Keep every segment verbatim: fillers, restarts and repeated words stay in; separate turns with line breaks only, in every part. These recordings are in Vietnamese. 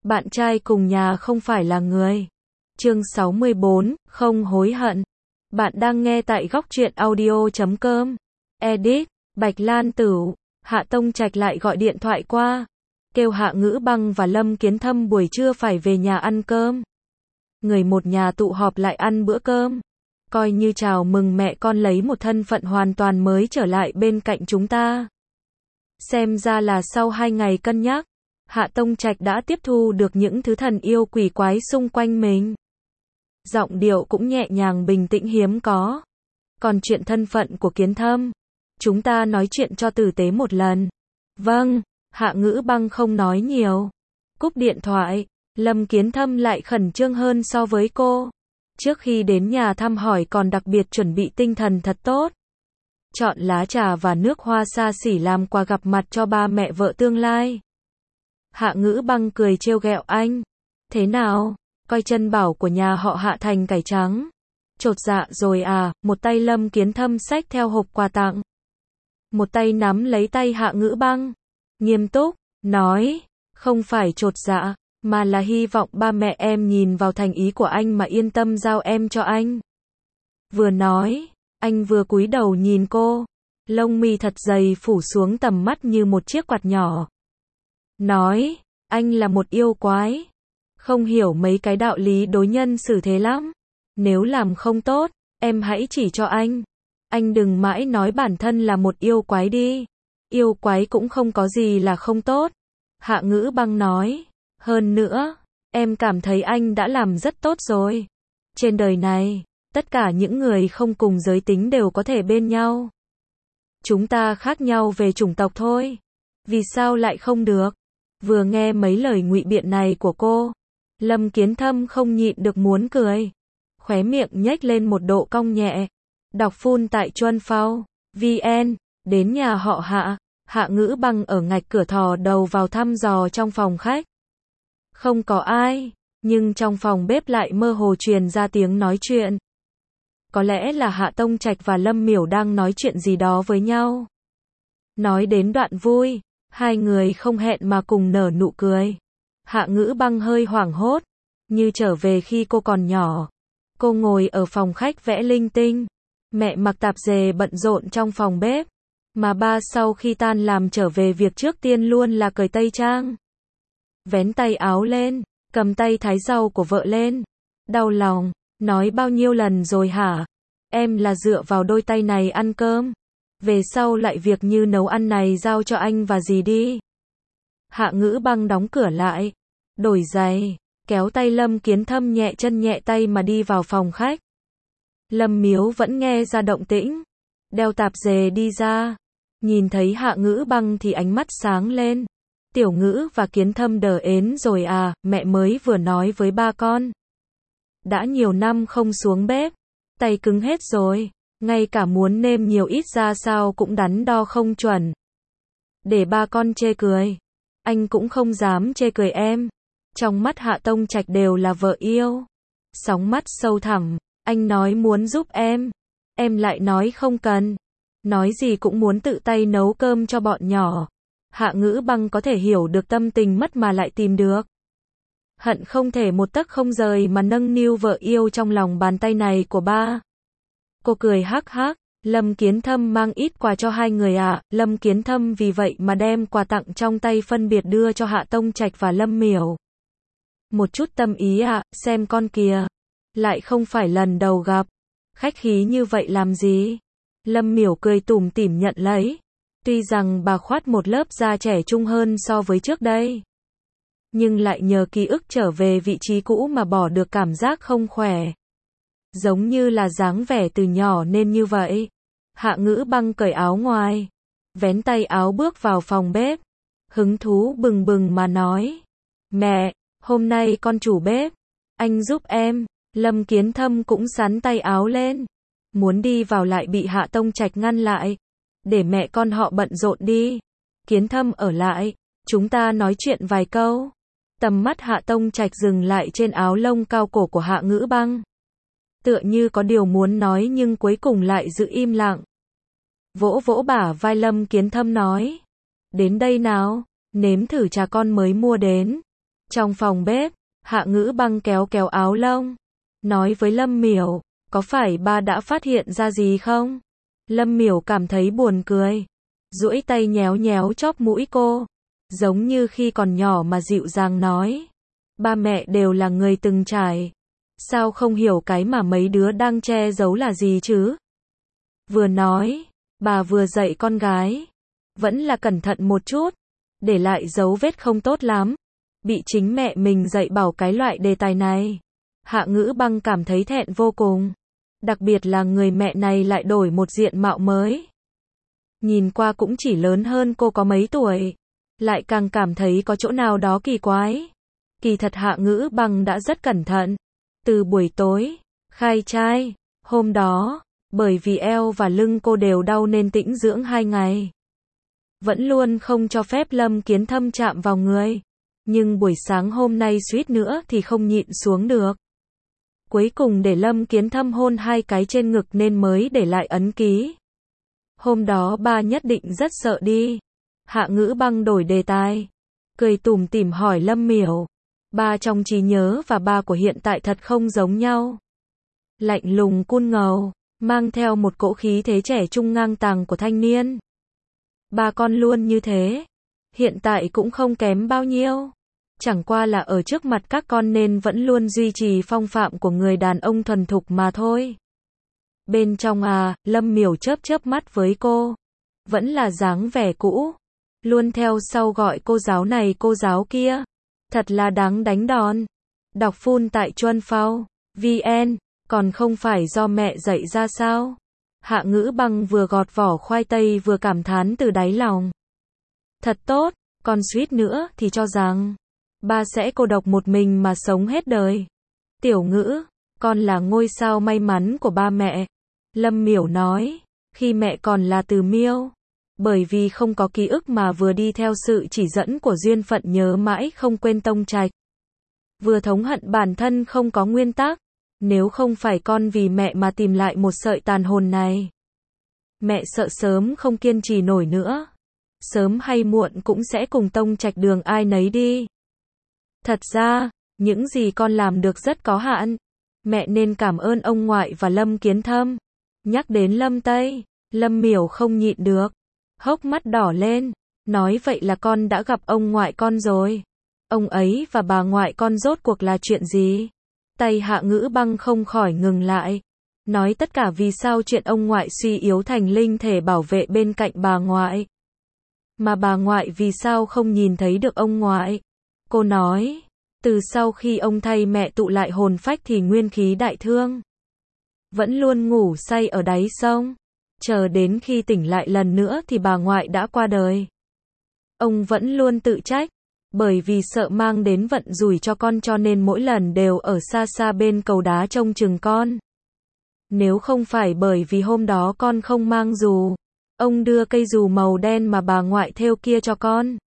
Bạn trai cùng nhà không phải là người. Chương sáu mươi bốn, không hối hận. Bạn đang nghe tại góc truyện audio chấm com. Edit, Bạch Lan Tửu. Hạ Tông Trạch lại gọi điện thoại qua, kêu Hạ Ngữ Băng và Lâm Kiến Thâm buổi trưa phải về nhà ăn cơm. Người một nhà tụ họp lại ăn bữa cơm, coi như chào mừng mẹ con lấy một thân phận hoàn toàn mới trở lại bên cạnh chúng ta. Xem ra là sau hai ngày cân nhắc, Hạ Tông Trạch đã tiếp thu được những thứ thần yêu quỷ quái xung quanh mình. Giọng điệu cũng nhẹ nhàng bình tĩnh hiếm có. Còn chuyện thân phận của Kiến Thâm, chúng ta nói chuyện cho tử tế một lần. Vâng, Hạ Ngữ Băng không nói nhiều. Cúp điện thoại, Lâm Kiến Thâm lại khẩn trương hơn so với cô. Trước khi đến nhà thăm hỏi còn đặc biệt chuẩn bị tinh thần thật tốt. Chọn lá trà và nước hoa xa xỉ làm quà gặp mặt cho ba mẹ vợ tương lai. Hạ Ngữ Băng cười trêu ghẹo anh. Thế nào, coi chân bảo của nhà họ Hạ thành cải trắng. Chột dạ rồi à, một tay Lâm Kiến Thâm xách theo hộp quà tặng. Một tay nắm lấy tay Hạ Ngữ Băng. Nghiêm túc, nói, không phải chột dạ, mà là hy vọng ba mẹ em nhìn vào thành ý của anh mà yên tâm giao em cho anh. Vừa nói, anh vừa cúi đầu nhìn cô. Lông mi thật dày phủ xuống tầm mắt như một chiếc quạt nhỏ. Nói, anh là một yêu quái. Không hiểu mấy cái đạo lý đối nhân xử thế lắm. Nếu làm không tốt, em hãy chỉ cho anh. Anh đừng mãi nói bản thân là một yêu quái đi. Yêu quái cũng không có gì là không tốt. Hạ Ngữ Băng nói. Hơn nữa, em cảm thấy anh đã làm rất tốt rồi. Trên đời này, tất cả những người không cùng giới tính đều có thể bên nhau. Chúng ta khác nhau về chủng tộc thôi. Vì sao lại không được? Vừa nghe mấy lời ngụy biện này của cô, Lâm Kiến Thâm không nhịn được muốn cười. Khóe miệng nhếch lên một độ cong nhẹ. Đọc phun tại Chuân Phao, vn, đến nhà họ Hạ, Hạ Ngữ Băng ở ngạch cửa thò đầu vào thăm dò trong phòng khách. Không có ai, nhưng trong phòng bếp lại mơ hồ truyền ra tiếng nói chuyện. Có lẽ là Hạ Tông Trạch và Lâm Miểu đang nói chuyện gì đó với nhau. Nói đến đoạn vui, hai người không hẹn mà cùng nở nụ cười. Hạ Ngữ Băng hơi hoảng hốt, như trở về khi cô còn nhỏ. Cô ngồi ở phòng khách vẽ linh tinh. Mẹ mặc tạp dề bận rộn trong phòng bếp. Mà ba sau khi tan làm trở về việc trước tiên luôn là cởi tây trang. Vén tay áo lên, cầm tay thái rau của vợ lên. Đau lòng, nói bao nhiêu lần rồi hả? Em là dựa vào đôi tay này ăn cơm. Về sau lại việc như nấu ăn này giao cho anh và dì đi. Hạ Ngữ Băng đóng cửa lại, đổi giày, kéo tay Lâm Kiến Thâm nhẹ chân nhẹ tay mà đi vào phòng khách. Lâm Miếu vẫn nghe ra động tĩnh, đeo tạp dề đi ra, nhìn thấy Hạ Ngữ Băng thì ánh mắt sáng lên. Tiểu Ngữ và Kiến Thâm đờ ến rồi à, mẹ mới vừa nói với ba con. Đã nhiều năm không xuống bếp, tay cứng hết rồi, ngay cả muốn nêm nhiều ít ra sao cũng đắn đo không chuẩn. Để ba con chê cười, anh cũng không dám chê cười em. Trong mắt Hạ Tông Trạch đều là vợ yêu. Sóng mắt sâu thẳm, anh nói muốn giúp em, em lại nói không cần. Nói gì cũng muốn tự tay nấu cơm cho bọn nhỏ. Hạ Ngữ Băng có thể hiểu được tâm tình mất mà lại tìm được. Hận không thể một tấc không rời mà nâng niu vợ yêu trong lòng bàn tay này của ba. Cô cười hắc hắc, Lâm Kiến Thâm mang ít quà cho hai người à, Lâm Kiến Thâm vì vậy mà đem quà tặng trong tay phân biệt đưa cho Hạ Tông Trạch và Lâm Miểu. Một chút tâm ý à, xem con kìa. Lại không phải lần đầu gặp. Khách khí như vậy làm gì? Lâm Miểu cười tủm tỉm nhận lấy. Tuy rằng bà khoát một lớp da trẻ trung hơn so với trước đây, nhưng lại nhờ ký ức trở về vị trí cũ mà bỏ được cảm giác không khỏe. Giống như là dáng vẻ từ nhỏ nên như vậy. Hạ Ngữ Băng cởi áo ngoài, vén tay áo bước vào phòng bếp. Hứng thú bừng bừng mà nói. Mẹ, hôm nay con chủ bếp, anh giúp em. Lâm Kiến Thâm cũng xắn tay áo lên, muốn đi vào lại bị Hạ Tông Trạch ngăn lại. Để mẹ con họ bận rộn đi. Kiến Thâm ở lại, chúng ta nói chuyện vài câu. Tầm mắt Hạ Tông Trạch dừng lại trên áo lông cao cổ của Hạ Ngữ Băng. Tựa như có điều muốn nói nhưng cuối cùng lại giữ im lặng. Vỗ vỗ bả vai Lâm Kiến Thâm nói. Đến đây nào, nếm thử trà con mới mua đến. Trong phòng bếp, Hạ Ngữ Băng kéo kéo áo lông, nói với Lâm Miểu, có phải ba đã phát hiện ra gì không? Lâm Miểu cảm thấy buồn cười, duỗi tay nhéo nhéo chóp mũi cô, giống như khi còn nhỏ mà dịu dàng nói, ba mẹ đều là người từng trải, sao không hiểu cái mà mấy đứa đang che giấu là gì chứ? Vừa nói, bà vừa dạy con gái, vẫn là cẩn thận một chút, để lại dấu vết không tốt lắm. Bị chính mẹ mình dạy bảo cái loại đề tài này, Hạ Ngữ Băng cảm thấy thẹn vô cùng, đặc biệt là người mẹ này lại đổi một diện mạo mới. Nhìn qua cũng chỉ lớn hơn cô có mấy tuổi, lại càng cảm thấy có chỗ nào đó kỳ quái. Kỳ thật Hạ Ngữ Băng đã rất cẩn thận, từ buổi tối khai trai hôm đó, bởi vì eo và lưng cô đều đau nên tĩnh dưỡng hai ngày, vẫn luôn không cho phép Lâm Kiến Thâm chạm vào người. Nhưng buổi sáng hôm nay suýt nữa thì không nhịn xuống được. Cuối cùng để Lâm Kiến Thâm hôn hai cái trên ngực nên mới để lại ấn ký. Hôm đó ba nhất định rất sợ đi. Hạ Ngữ Băng đổi đề tài, cười tủm tỉm hỏi Lâm Miểu. Ba trong trí nhớ và ba của hiện tại thật không giống nhau. Lạnh lùng cun ngầu, mang theo một cỗ khí thế trẻ trung ngang tàng của thanh niên. Ba con luôn như thế, hiện tại cũng không kém bao nhiêu. Chẳng qua là ở trước mặt các con nên vẫn luôn duy trì phong phạm của người đàn ông thuần thục mà thôi. Bên trong à, Lâm Miểu chớp chớp mắt với cô. Vẫn là dáng vẻ cũ. Luôn theo sau gọi cô giáo này cô giáo kia. Thật là đáng đánh đòn. Đọc full tại Chuân Phao, vn, còn không phải do mẹ dạy ra sao? Hạ Ngữ Băng vừa gọt vỏ khoai tây vừa cảm thán từ đáy lòng. Thật tốt, con suýt nữa thì cho rằng ba sẽ cô độc một mình mà sống hết đời. Tiểu Ngữ, con là ngôi sao may mắn của ba mẹ. Lâm Miểu nói, khi mẹ còn là Từ Miêu, bởi vì không có ký ức mà vừa đi theo sự chỉ dẫn của duyên phận nhớ mãi không quên tông trạch. Vừa thống hận bản thân không có nguyên tắc, nếu không phải con vì mẹ mà tìm lại một sợi tàn hồn này. Mẹ sợ sớm không kiên trì nổi nữa. Sớm hay muộn cũng sẽ cùng tông trạch đường ai nấy đi. Thật ra, những gì con làm được rất có hạn. Mẹ nên cảm ơn ông ngoại và Lâm Kiến Thâm. Nhắc đến Lâm Tây, Lâm Miểu không nhịn được, hốc mắt đỏ lên, nói vậy là con đã gặp ông ngoại con rồi. Ông ấy và bà ngoại con rốt cuộc là chuyện gì? Tay Hạ Ngữ Băng không khỏi ngừng lại, nói tất cả vì sao chuyện ông ngoại suy yếu thành linh thể bảo vệ bên cạnh bà ngoại. Mà bà ngoại vì sao không nhìn thấy được ông ngoại? Cô nói, từ sau khi ông thay mẹ tụ lại hồn phách thì nguyên khí đại thương. Vẫn luôn ngủ say ở đáy sông. Chờ đến khi tỉnh lại lần nữa thì bà ngoại đã qua đời. Ông vẫn luôn tự trách, bởi vì sợ mang đến vận rủi cho con cho nên mỗi lần đều ở xa xa bên cầu đá trông chừng con. Nếu không phải bởi vì hôm đó con không mang dù, ông đưa cây dù màu đen mà bà ngoại thêu kia cho con.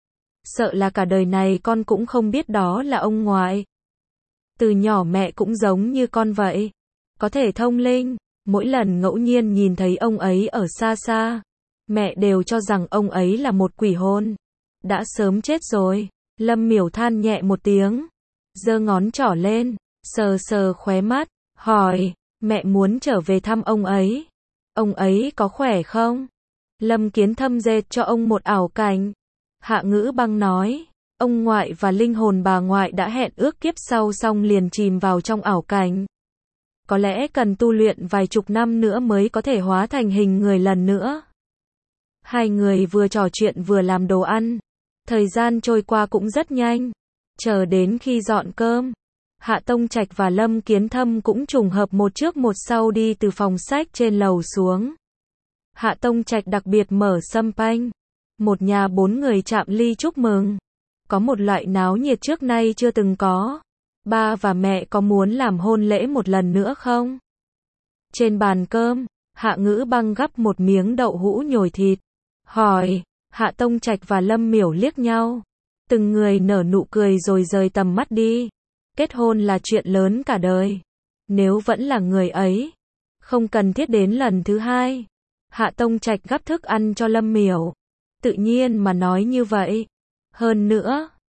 Sợ là cả đời này con cũng không biết đó là ông ngoại. Từ nhỏ mẹ cũng giống như con vậy, có thể thông linh, mỗi lần ngẫu nhiên nhìn thấy ông ấy ở xa xa, mẹ đều cho rằng ông ấy là một quỷ hồn, đã sớm chết rồi. Lâm Miểu than nhẹ một tiếng, giơ ngón trỏ lên, sờ sờ khóe mắt, hỏi, mẹ muốn trở về thăm ông ấy. Ông ấy có khỏe không? Lâm Kiến Thâm dệt cho ông một ảo cảnh. Hạ Ngữ Băng nói, ông ngoại và linh hồn bà ngoại đã hẹn ước kiếp sau xong liền chìm vào trong ảo cảnh. Có lẽ cần tu luyện vài chục năm nữa mới có thể hóa thành hình người lần nữa. Hai người vừa trò chuyện vừa làm đồ ăn. Thời gian trôi qua cũng rất nhanh. Chờ đến khi dọn cơm, Hạ Tông Trạch và Lâm Kiến Thâm cũng trùng hợp một trước một sau đi từ phòng sách trên lầu xuống. Hạ Tông Trạch đặc biệt mở sâm panh. Một nhà bốn người chạm ly chúc mừng. Có một loại náo nhiệt trước nay chưa từng có. Ba và mẹ có muốn làm hôn lễ một lần nữa không? Trên bàn cơm, Hạ Ngữ Băng gắp một miếng đậu hũ nhồi thịt. Hỏi, Hạ Tông Trạch và Lâm Miểu liếc nhau. Từng người nở nụ cười rồi rời tầm mắt đi. Kết hôn là chuyện lớn cả đời. Nếu vẫn là người ấy, không cần thiết đến lần thứ hai. Hạ Tông Trạch gắp thức ăn cho Lâm Miểu. Tự nhiên mà nói như vậy. Hơn nữa,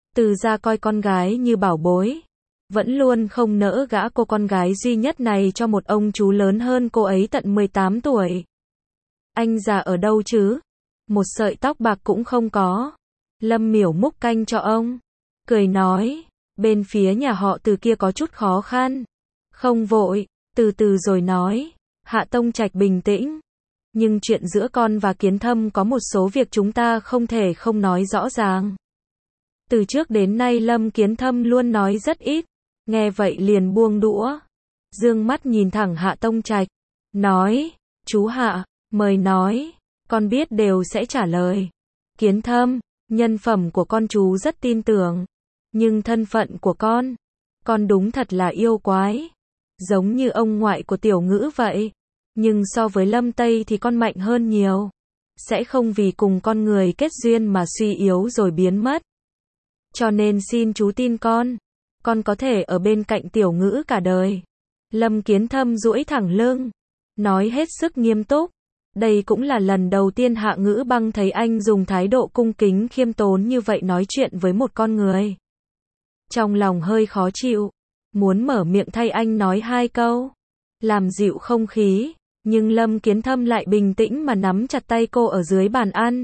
Từ gia coi con gái như bảo bối, vẫn luôn không nỡ gả cô con gái duy nhất này cho một ông chú lớn hơn cô ấy tận mười tám tuổi. Anh già ở đâu chứ? Một sợi tóc bạc cũng không có. Lâm Miểu múc canh cho ông, cười nói, bên phía nhà họ Từ kia có chút khó khăn. Không vội, từ từ rồi nói. Hạ Tông Trạch bình tĩnh. Nhưng chuyện giữa con và Kiến Thâm có một số việc chúng ta không thể không nói rõ ràng. Từ trước đến nay Lâm Kiến Thâm luôn nói rất ít. Nghe vậy liền buông đũa, dương mắt nhìn thẳng Hạ Tông Trạch, nói, chú Hạ, mời nói, con biết đều sẽ trả lời. Kiến Thâm, nhân phẩm của con chú rất tin tưởng, nhưng thân phận của con, con đúng thật là yêu quái, giống như ông ngoại của Tiểu Ngữ vậy, nhưng so với Lâm Tây thì con mạnh hơn nhiều, sẽ không vì cùng con người kết duyên mà suy yếu rồi biến mất. Cho nên xin chú tin con. Con có thể ở bên cạnh Tiểu Ngữ cả đời. Lâm Kiến Thâm duỗi thẳng lưng, nói hết sức nghiêm túc. Đây cũng là lần đầu tiên Hạ Ngữ Băng thấy anh dùng thái độ cung kính khiêm tốn như vậy nói chuyện với một con người. Trong lòng hơi khó chịu, muốn mở miệng thay anh nói hai câu, làm dịu không khí, nhưng Lâm Kiến Thâm lại bình tĩnh mà nắm chặt tay cô ở dưới bàn ăn.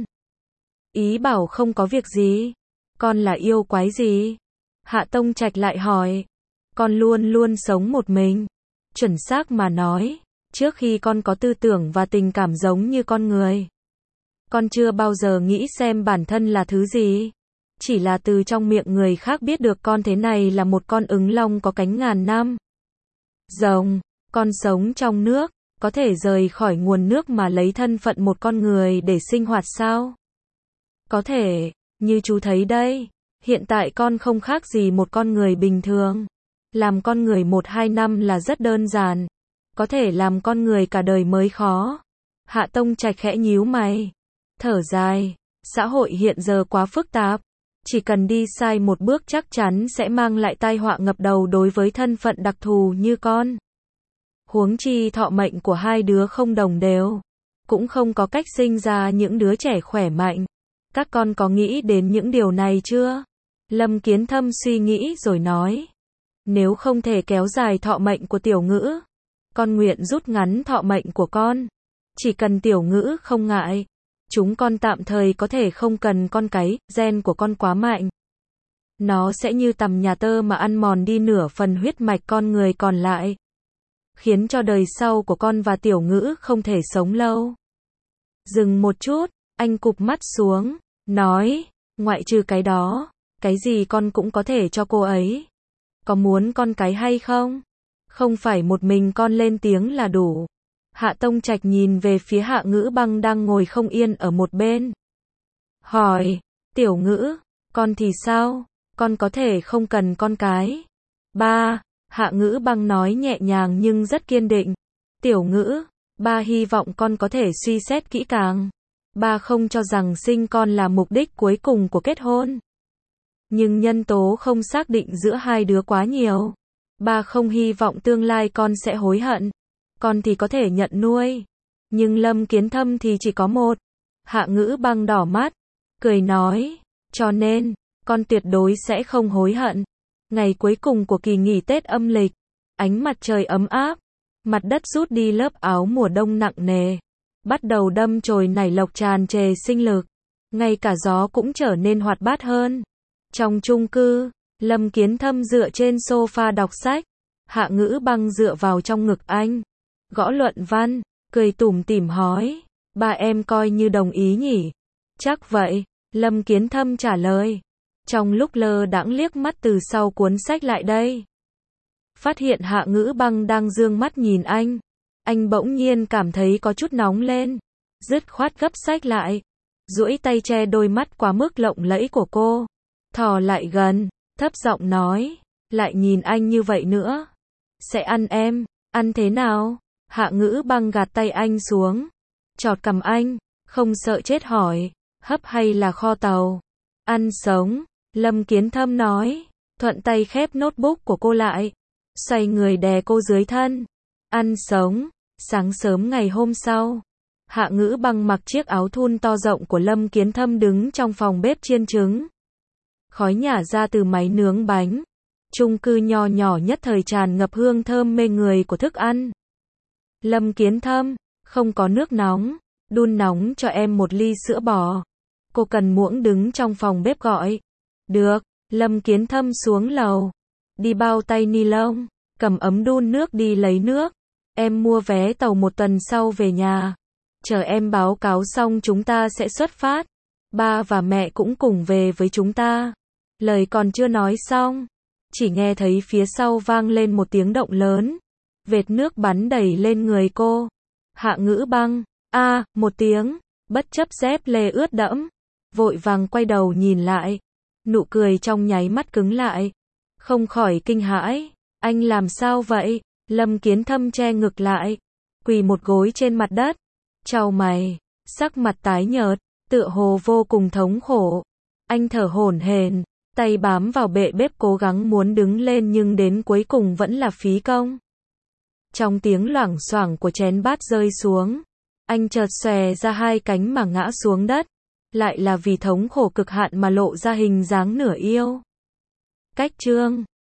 Ý bảo không có việc gì. Con là yêu quái gì? Hạ Tông Trạch lại hỏi. Con luôn luôn sống một mình. Chuẩn xác mà nói, trước khi con có tư tưởng và tình cảm giống như con người, con chưa bao giờ nghĩ xem bản thân là thứ gì. Chỉ là từ trong miệng người khác biết được con thế này là một con ứng long có cánh ngàn năm. Rồng, con sống trong nước, có thể rời khỏi nguồn nước mà lấy thân phận một con người để sinh hoạt sao? Có thể, như chú thấy đây. Hiện tại con không khác gì một con người bình thường. Làm con người một hai năm là rất đơn giản. Có thể làm con người cả đời mới khó. Hạ Tông Trạch khẽ nhíu mày. Thở dài. Xã hội hiện giờ quá phức tạp. Chỉ cần đi sai một bước chắc chắn sẽ mang lại tai họa ngập đầu đối với thân phận đặc thù như con. Huống chi thọ mệnh của hai đứa không đồng đều. Cũng không có cách sinh ra những đứa trẻ khỏe mạnh. Các con có nghĩ đến những điều này chưa? Lâm Kiến Thâm suy nghĩ rồi nói. Nếu không thể kéo dài thọ mệnh của Tiểu Ngữ, con nguyện rút ngắn thọ mệnh của con. Chỉ cần Tiểu Ngữ không ngại, chúng con tạm thời có thể không cần con cái, gen của con quá mạnh. Nó sẽ như tằm nhà tơ mà ăn mòn đi nửa phần huyết mạch con người còn lại. Khiến cho đời sau của con và Tiểu Ngữ không thể sống lâu. Dừng một chút, anh cụp mắt xuống, nói, ngoại trừ cái đó, cái gì con cũng có thể cho cô ấy. Có muốn con cái hay không? Không phải một mình con lên tiếng là đủ. Hạ Tông Trạch nhìn về phía Hạ Ngữ Băng đang ngồi không yên ở một bên. Hỏi, Tiểu Ngữ, con thì sao? Con có thể không cần con cái. Ba, Hạ Ngữ Băng nói nhẹ nhàng nhưng rất kiên định. Tiểu Ngữ, ba hy vọng con có thể suy xét kỹ càng. Ba không cho rằng sinh con là mục đích cuối cùng của kết hôn. Nhưng nhân tố không xác định giữa hai đứa quá nhiều. Ba không hy vọng tương lai con sẽ hối hận. Con thì có thể nhận nuôi. Nhưng Lâm Kiến Thâm thì chỉ có một. Hạ Ngữ Băng đỏ mắt, cười nói, cho nên, con tuyệt đối sẽ không hối hận. Ngày cuối cùng của kỳ nghỉ Tết âm lịch, ánh mặt trời ấm áp, mặt đất rút đi lớp áo mùa đông nặng nề, bắt đầu đâm chồi nảy lộc tràn trề sinh lực. Ngay cả gió cũng trở nên hoạt bát hơn. Trong chung cư, Lâm Kiến Thâm dựa trên sofa đọc sách, Hạ Ngữ Băng dựa vào trong ngực anh, gõ luận văn, cười tủm tỉm hỏi, ba em coi như đồng ý nhỉ? Chắc vậy, Lâm Kiến Thâm trả lời. Trong lúc lơ đãng liếc mắt từ sau cuốn sách lại đây, phát hiện Hạ Ngữ Băng đang dương mắt nhìn anh, anh bỗng nhiên cảm thấy có chút nóng lên, dứt khoát gấp sách lại, duỗi tay che đôi mắt quá mức lộng lẫy của cô, thò lại gần, thấp giọng nói, lại nhìn anh như vậy nữa, sẽ ăn em. Ăn thế nào? Hạ Ngữ Băng gạt tay anh xuống, chọt cằm anh, không sợ chết hỏi, hấp hay là kho tàu? Ăn sống, Lâm Kiến Thâm nói, thuận tay khép notebook của cô lại, xoay người đè cô dưới thân. Ăn sống. Sáng sớm ngày hôm sau, Hạ Ngữ Băng mặc chiếc áo thun to rộng của Lâm Kiến Thâm đứng trong phòng bếp chiên trứng. khói nhả ra từ máy nướng bánh. Chung cư nho nhỏ nhất thời tràn ngập hương thơm mê người của thức ăn. Lâm Kiến Thâm, không có nước nóng, đun nóng cho em một ly sữa bò. Cô Cần Muỗng đứng trong phòng bếp gọi. Được, Lâm Kiến Thâm xuống lầu, đi bao tay ni lông, cầm ấm đun nước đi lấy nước. Em mua vé tàu một tuần sau về nhà. Chờ em báo cáo xong chúng ta sẽ xuất phát. Ba và mẹ cũng cùng về với chúng ta. Lời còn chưa nói xong, chỉ nghe thấy phía sau vang lên một tiếng động lớn. Vệt nước bắn đầy lên người cô. Hạ Ngữ Băng, a, một tiếng, bất chấp dép lê ướt đẫm, vội vàng quay đầu nhìn lại. Nụ cười trong nháy mắt cứng lại. Không khỏi kinh hãi, anh làm sao vậy? Lâm Kiến Thâm che ngực lại, quỳ một gối trên mặt đất, chau mày, sắc mặt tái nhợt, tựa hồ vô cùng thống khổ. Anh thở hổn hển, tay bám vào bệ bếp cố gắng muốn đứng lên nhưng đến cuối cùng vẫn là phí công. Trong tiếng loảng xoảng của chén bát rơi xuống, anh chợt xòe ra hai cánh mà ngã xuống đất, lại là vì thống khổ cực hạn mà lộ ra hình dáng nửa yêu. Cách chương